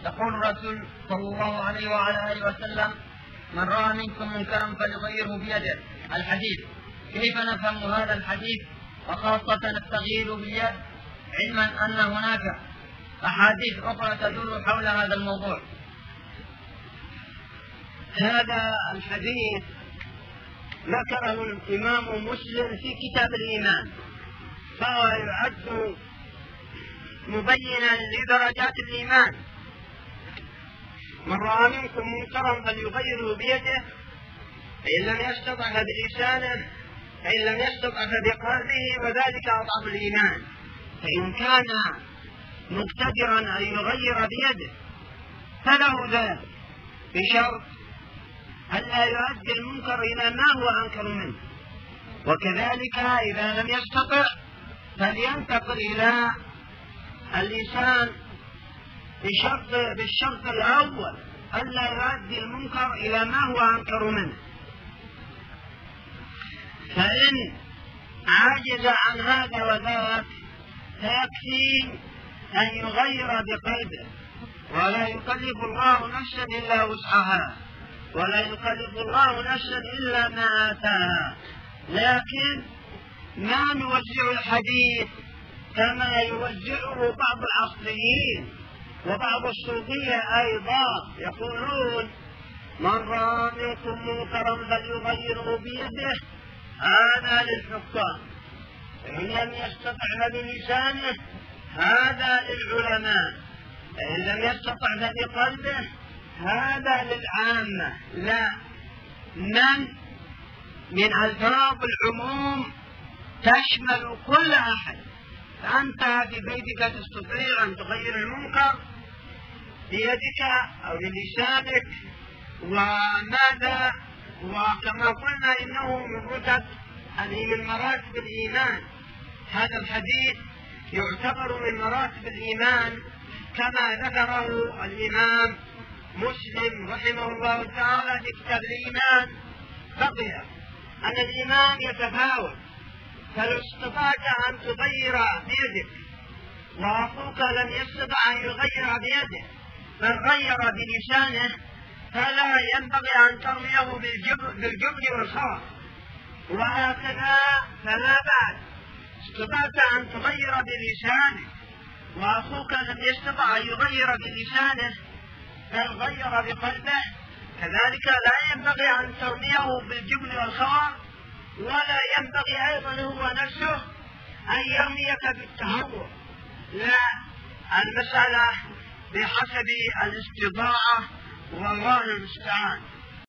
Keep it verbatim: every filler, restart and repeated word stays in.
يقول الرسول صلى الله عليه وعلى آله وسلم: من رأى منكم منكرا فليغيره بيده. الحديث. كيف نفهم هذا الحديث وخاصة التغيير باليد، علما أن هناك أحاديث أخرى تدور حول هذا الموضوع؟ هذا الحديث ذكره الإمام مسلم في كتاب الإيمان، فهو يعد مبينا لدرجات الإيمان. من رأى منكم منكرا فليغيره بيده، فإن لم يستطع فبلسانه، فإن لم يستطع فبقلبه، وذلك أضعف الإيمان. فإن كان مقتدرا أن يغير بيده فله ذلك، بشرط ألا يؤدي المنكر إلى ما هو أنكر منه. وكذلك إذا لم يستطع فلينتقل إلى اللسان بشرط بالشرط الأول ألا يؤدي المنكر إلى ما هو أنكر منه. فإن عاجز عن هذا وذاك فيكفي أن يغير بقلبه، ولا يكلف الله نفسا إلا وسعها، ولا يكلف الله نفسا إلا ما آتاها. لكن ما نوزع الحديث كما يوزعه بعض العصريين وبعض الصوفية أيضا، يقولون: من رأى منكم منكرا فليغيره بيده، هذا للحكام، فإن لم يستطع فبلسانه، هذا للعلماء، فإن لم يستطع فبقلبه، هذا للعامة. لا، من من ألفاظ العموم تشمل كل أحد. فأنت في بيتك تستطيع أن تغير المنكر بيدك أو بلسانك، وماذا وكما قلنا إنه من رتب من مراتب الإيمان. هذا الحديث يعتبر من مراتب الإيمان كما ذكره الإمام مسلم رحمه الله تعالى في كتاب الإيمان. بقي أن الإيمان يتفاوت، فلو استطعت أن تغير بيدك وأخوك لم يستطع أن يغير بيده بل غير بلسانه، فلا ينبغي أن ترميه بالجبن والخوف. وهكذا فلا بعد استطعت أن تغير بلسانك وأخوك لم يستطع أن يغير بلسانه بل غير بقلبه، كذلك لا ينبغي أن ترميه بالجبن والخوف، ولا ينبغي أيضا هو نفسه أن يرميك بالتهور. لا، المسألة بحسب الاستطاعة، والله المستعان.